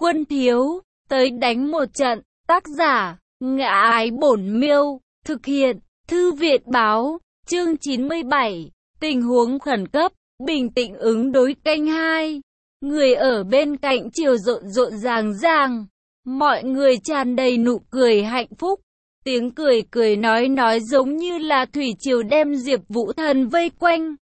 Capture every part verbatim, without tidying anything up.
quân thiếu, tới đánh một trận. Tác giả, Ngã Ái Bổn Miêu, thực hiện, Thư viện báo, chương chín mươi bảy, tình huống khẩn cấp, bình tĩnh ứng đối canh hai. Người ở bên cạnh chiều rộn rộn ràng ràng, mọi người tràn đầy nụ cười hạnh phúc. Tiếng cười cười nói nói giống như là thủy triều đem Diệp Vũ Thần vây quanh.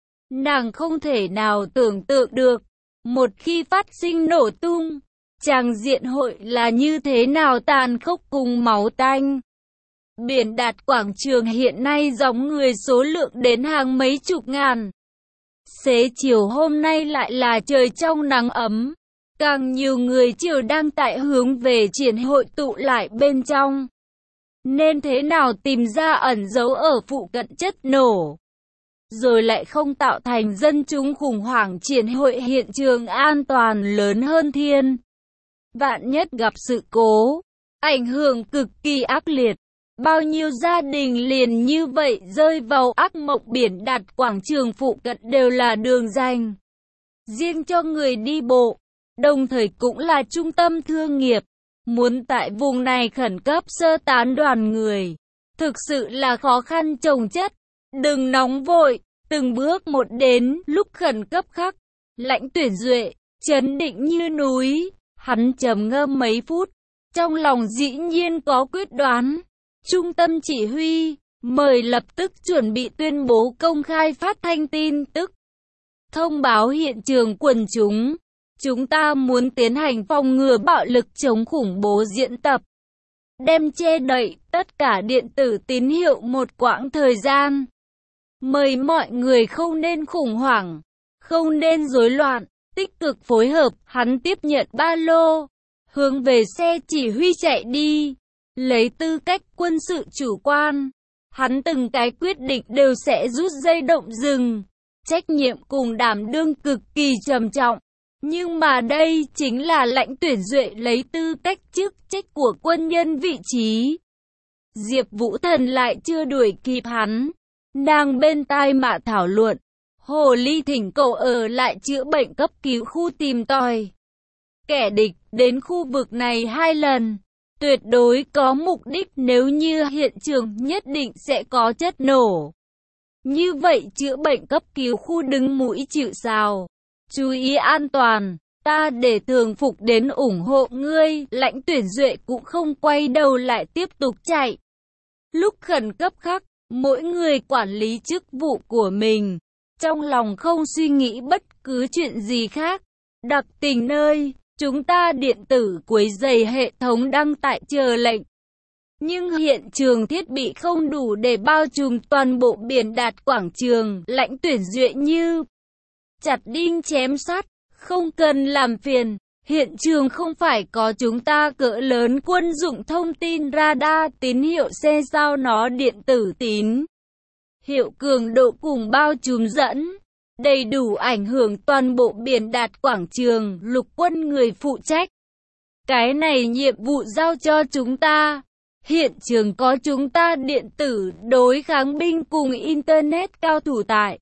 Nàng không thể nào tưởng tượng được, một khi phát sinh nổ tung, tràng diện hội là như thế nào tàn khốc cùng máu tanh. Biển Đạt quảng trường hiện nay dòng người số lượng đến hàng mấy chục ngàn. Xế chiều hôm nay lại là trời trong nắng ấm, càng nhiều người chiều đang tại hướng về triển hội tụ lại bên trong. Nên thế nào tìm ra ẩn giấu ở phụ cận chất nổ, rồi lại không tạo thành dân chúng khủng hoảng, triển hội hiện trường an toàn lớn hơn thiên. Vạn nhất gặp sự cố, ảnh hưởng cực kỳ ác liệt. Bao nhiêu gia đình liền như vậy rơi vào ác mộng. Biển Đạt quảng trường phụ cận đều là đường dành riêng cho người đi bộ, đồng thời cũng là trung tâm thương nghiệp. Muốn tại vùng này khẩn cấp sơ tán đoàn người, thực sự là khó khăn chồng chất. Đừng nóng vội, từng bước một đến. Lúc khẩn cấp khắc, Lãnh Tuyển Duệ trấn định như núi, hắn trầm ngâm mấy phút, trong lòng dĩ nhiên có quyết đoán. Trung tâm chỉ huy, mời lập tức chuẩn bị tuyên bố công khai phát thanh tin tức. Thông báo hiện trường quần chúng, chúng ta muốn tiến hành phòng ngừa bạo lực chống khủng bố diễn tập. Đem che đậy tất cả điện tử tín hiệu một quãng thời gian. Mời mọi người không nên khủng hoảng, không nên rối loạn, tích cực phối hợp. Hắn tiếp nhận ba lô, hướng về xe chỉ huy chạy đi. Lấy tư cách quân sự chủ quan, hắn từng cái quyết định đều sẽ rút dây động rừng. Trách nhiệm cùng đảm đương cực kỳ trầm trọng. Nhưng mà đây chính là Lãnh Tuyển Duệ lấy tư cách chức trách của quân nhân vị trí. Diệp Vũ Thần lại chưa đuổi kịp hắn. Nàng bên tai mà thảo luận. Hồ Ly thỉnh cậu ở lại chữa bệnh cấp cứu khu tìm tòi. Kẻ địch đến khu vực này hai lần, tuyệt đối có mục đích. Nếu như hiện trường nhất định sẽ có chất nổ, như vậy chữa bệnh cấp cứu khu đứng mũi chịu sào. Chú ý an toàn, ta để thường phục đến ủng hộ ngươi. Lãnh Tuyển Duệ cũng không quay đầu lại tiếp tục chạy. Lúc khẩn cấp khắc, mỗi người quản lý chức vụ của mình, trong lòng không suy nghĩ bất cứ chuyện gì khác. Đặc tình nơi, chúng ta điện tử quấy rầy hệ thống đăng tải chờ lệnh. Nhưng hiện trường thiết bị không đủ để bao trùm toàn bộ Biển Đạt quảng trường. Lãnh Tuyển Duệ như chặt đinh chém sắt, không cần làm phiền. Hiện trường không phải có chúng ta cỡ lớn quân dụng thông tin radar tín hiệu xe sao nó điện tử tín hiệu cường độ cùng bao trùm dẫn, đầy đủ ảnh hưởng toàn bộ Biển Đạt quảng trường. Lục quân người phụ trách cái này nhiệm vụ giao cho chúng ta. Hiện trường có chúng ta điện tử đối kháng binh cùng internet cao thủ tại.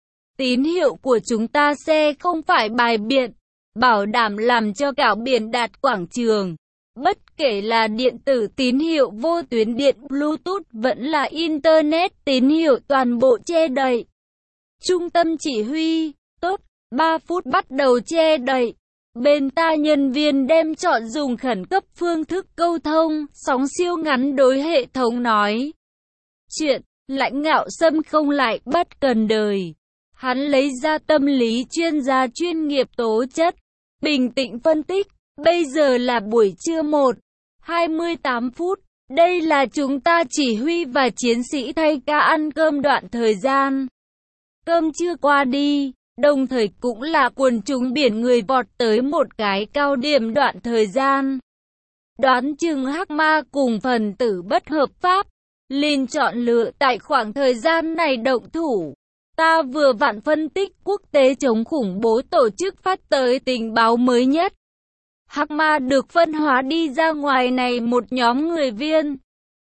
Tín hiệu của chúng ta sẽ không phải bài biện, bảo đảm làm cho cả Biển Đạt quảng trường, bất kể là điện tử tín hiệu vô tuyến điện Bluetooth vẫn là internet tín hiệu toàn bộ che đậy. Trung tâm chỉ huy, tốt, ba phút bắt đầu che đậy. Bên ta nhân viên đem chọn dùng khẩn cấp phương thức câu thông, sóng siêu ngắn đối hệ thống nói chuyện. Lãnh Ngạo Sâm không lại bất cần đời. Hắn lấy ra tâm lý chuyên gia chuyên nghiệp tố chất, bình tĩnh phân tích. Bây giờ là buổi trưa một hai mươi tám phút. Đây là chúng ta chỉ huy và chiến sĩ thay ca ăn cơm đoạn thời gian. Cơm trưa qua đi, đồng thời cũng là quần chúng biển người vọt tới một cái cao điểm đoạn thời gian. Đoán chừng Hắc Ma cùng phần tử bất hợp pháp liền chọn lựa tại khoảng thời gian này động thủ. Ta vừa vặn phân tích quốc tế chống khủng bố tổ chức phát tới tình báo mới nhất. Hắc Ma được phân hóa đi ra ngoài này một nhóm người viên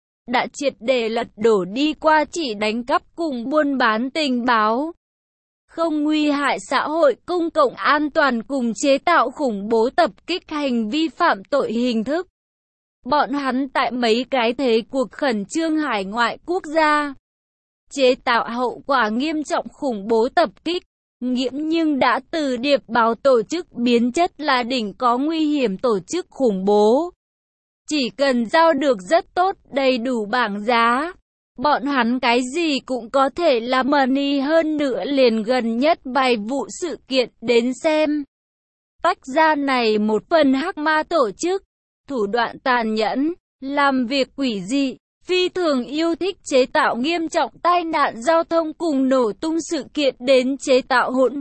đã triệt để lật đổ đi qua chỉ đánh cắp cùng buôn bán tình báo. không nguy hại xã hội công cộng an toàn cùng chế tạo khủng bố tập kích hành vi phạm tội hình thức. Bọn hắn tại mấy cái thế cuộc khẩn trương hải ngoại quốc gia, chế tạo hậu quả nghiêm trọng khủng bố tập kích, nghiễm nhưng đã từ điệp báo tổ chức biến chất là đỉnh có nguy hiểm tổ chức khủng bố. Chỉ cần giao được rất tốt đầy đủ bảng giá, bọn hắn cái gì cũng có thể làm money hơn nữa liền gần nhất vài vụ sự kiện đến xem. Tách ra này một phần hắc ma tổ chức, thủ đoạn tàn nhẫn, làm việc quỷ dị, phi thường yêu thích chế tạo nghiêm trọng tai nạn giao thông cùng nổ tung sự kiện đến chế tạo hỗn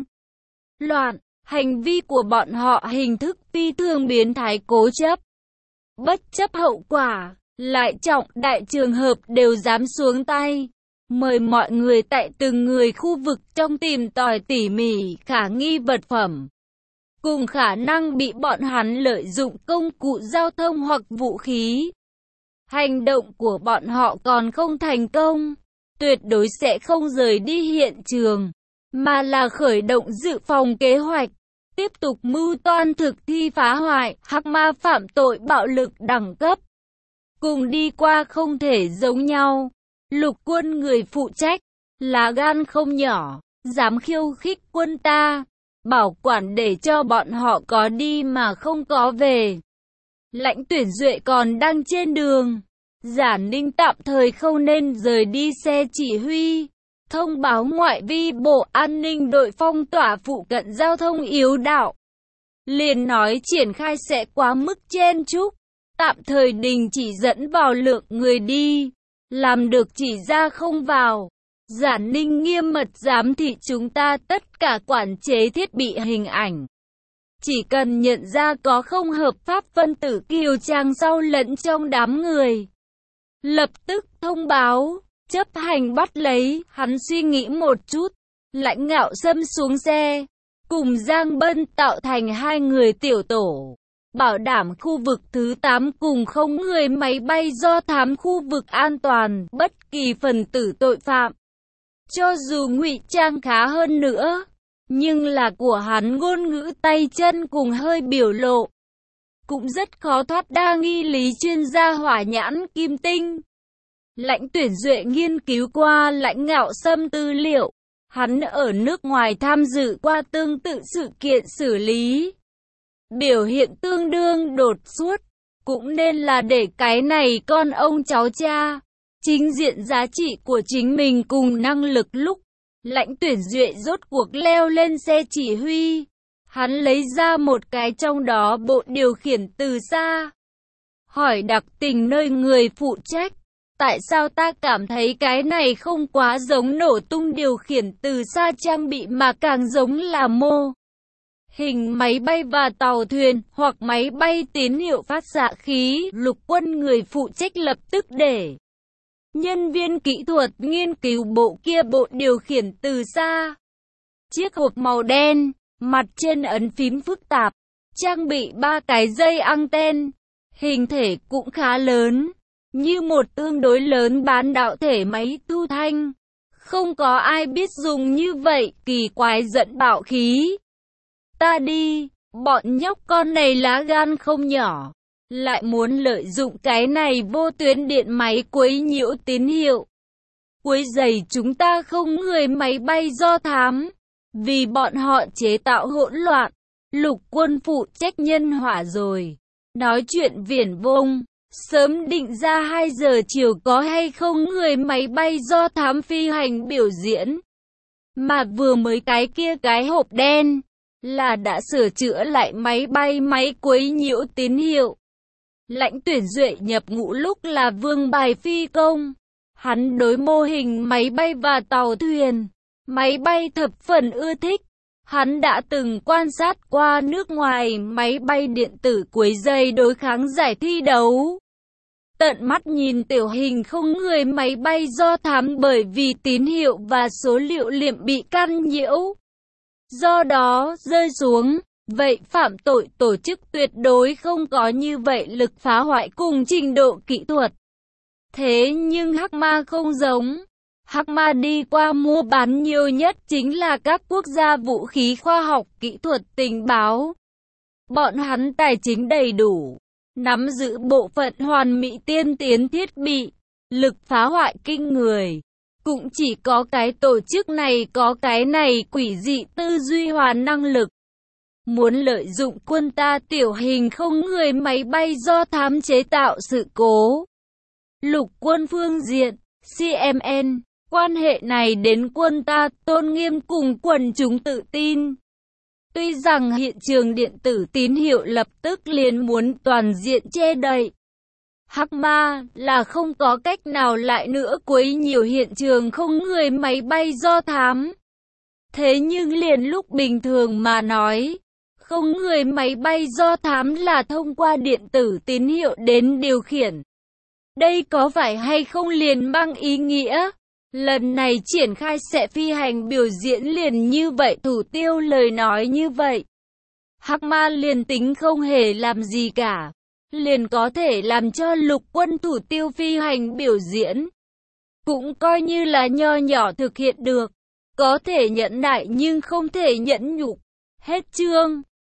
loạn. Hành vi của bọn họ hình thức phi thường biến thái cố chấp, bất chấp hậu quả, lại trọng đại trường hợp đều dám xuống tay. Mời mọi người tại từng người khu vực trong tìm tòi tỉ mỉ khả nghi vật phẩm, cùng khả năng bị bọn hắn lợi dụng công cụ giao thông hoặc vũ khí. Hành động của bọn họ còn không thành công, tuyệt đối sẽ không rời đi hiện trường, mà là khởi động dự phòng kế hoạch, tiếp tục mưu toan thực thi phá hoại, hắc ma phạm tội bạo lực đẳng cấp. Cùng đi qua không thể giống nhau. Lục quân người phụ trách, lá gan không nhỏ, dám khiêu khích quân ta, bảo quản để cho bọn họ có đi mà không có về. Lãnh Tuyển Duệ còn đang trên đường, Giả Ninh tạm thời không nên rời đi xe chỉ huy, thông báo ngoại vi bộ an ninh đội phong tỏa phụ cận giao thông yếu đạo. Liền nói triển khai sẽ quá mức chen chúc, tạm thời đình chỉ dẫn vào lượng người đi, làm được chỉ ra không vào. Giả Ninh nghiêm mật giám thị chúng ta tất cả quản chế thiết bị hình ảnh. Chỉ cần nhận ra có không hợp pháp phân tử kiều trang sau lẫn trong đám người, lập tức thông báo, chấp hành bắt lấy. Hắn suy nghĩ một chút, Lãnh Ngạo Sâm xuống xe, cùng Giang Bân tạo thành hai người tiểu tổ, bảo đảm khu vực thứ tám cùng không người máy bay do thám khu vực an toàn, bất kỳ phần tử tội phạm. Cho dù ngụy trang khá hơn nữa, nhưng là của hắn ngôn ngữ tay chân cùng hơi biểu lộ, cũng rất khó thoát đa nghi lý chuyên gia hỏa nhãn kim tinh. Lãnh Tuyển Duệ nghiên cứu qua Lãnh Ngạo Sâm tư liệu, hắn ở nước ngoài tham dự qua tương tự sự kiện xử lý. Biểu hiện tương đương đột xuất, cũng nên là để cái này con ông cháu cha chính diện giá trị của chính mình cùng năng lực. Lúc Lãnh Tuyển Duệ rốt cuộc leo lên xe chỉ huy, hắn lấy ra một cái trong đó bộ điều khiển từ xa, hỏi đặc tình nơi người phụ trách, tại sao ta cảm thấy cái này không quá giống nổ tung điều khiển từ xa trang bị mà càng giống là mô hình máy bay và tàu thuyền, hoặc máy bay tín hiệu phát xạ khí. Lục quân người phụ trách lập tức để nhân viên kỹ thuật nghiên cứu bộ kia bộ điều khiển từ xa. Chiếc hộp màu đen, mặt trên ấn phím phức tạp, trang bị ba cái dây anten, hình thể cũng khá lớn, như một tương đối lớn bán đạo thể máy thu thanh. Không có ai biết dùng như vậy, kỳ quái dẫn bạo khí. Ta đi, bọn nhóc con này lá gan không nhỏ, lại muốn lợi dụng cái này vô tuyến điện máy quấy nhiễu tín hiệu, quấy rầy chúng ta không người máy bay do thám, vì bọn họ chế tạo hỗn loạn. Lục quân phụ trách nhân hỏa rồi, nói chuyện viển vông, sớm định ra hai giờ chiều có hay không người máy bay do thám phi hành biểu diễn, mà vừa mới cái kia cái hộp đen là đã sửa chữa lại máy bay máy quấy nhiễu tín hiệu. Lãnh Tuyển Duệ nhập ngũ lúc là vương bài phi công, hắn đối mô hình máy bay và tàu thuyền, máy bay thập phần ưa thích. Hắn đã từng quan sát qua nước ngoài máy bay điện tử quấy rầy đối kháng giải thi đấu, tận mắt nhìn tiểu hình không người máy bay do thám bởi vì tín hiệu và số liệu liệm bị can nhiễu, do đó rơi xuống. Vậy phạm tội tổ chức tuyệt đối không có như vậy lực phá hoại cùng trình độ kỹ thuật. Thế nhưng hắc ma không giống, Hắc Ma đi qua mua bán nhiều nhất chính là các quốc gia vũ khí khoa học kỹ thuật tình báo. Bọn hắn tài chính đầy đủ, nắm giữ bộ phận hoàn mỹ tiên tiến thiết bị, lực phá hoại kinh người. Cũng chỉ có cái tổ chức này có cái này quỷ dị tư duy hoàn năng lực. Muốn lợi dụng quân ta tiểu hình không người máy bay do thám chế tạo sự cố. Lục quân phương diện, xê em en, quan hệ này đến quân ta tôn nghiêm cùng quần chúng tự tin. Tuy rằng hiện trường điện tử tín hiệu lập tức liền muốn toàn diện che đậy. Hắc Ma là không có cách nào lại nữa quấy nhiều hiện trường không người máy bay do thám. Thế nhưng liền lúc bình thường mà nói, không người máy bay do thám là thông qua điện tử tín hiệu đến điều khiển. Đây có phải hay không liền mang ý nghĩa, lần này triển khai sẽ phi hành biểu diễn liền như vậy thủ tiêu lời nói như vậy. Hắc Ma liền tính không hề làm gì cả, liền có thể làm cho lục quân thủ tiêu phi hành biểu diễn. Cũng coi như là nho nhỏ thực hiện được, có thể nhẫn nại nhưng không thể nhẫn nhục. Hết chương.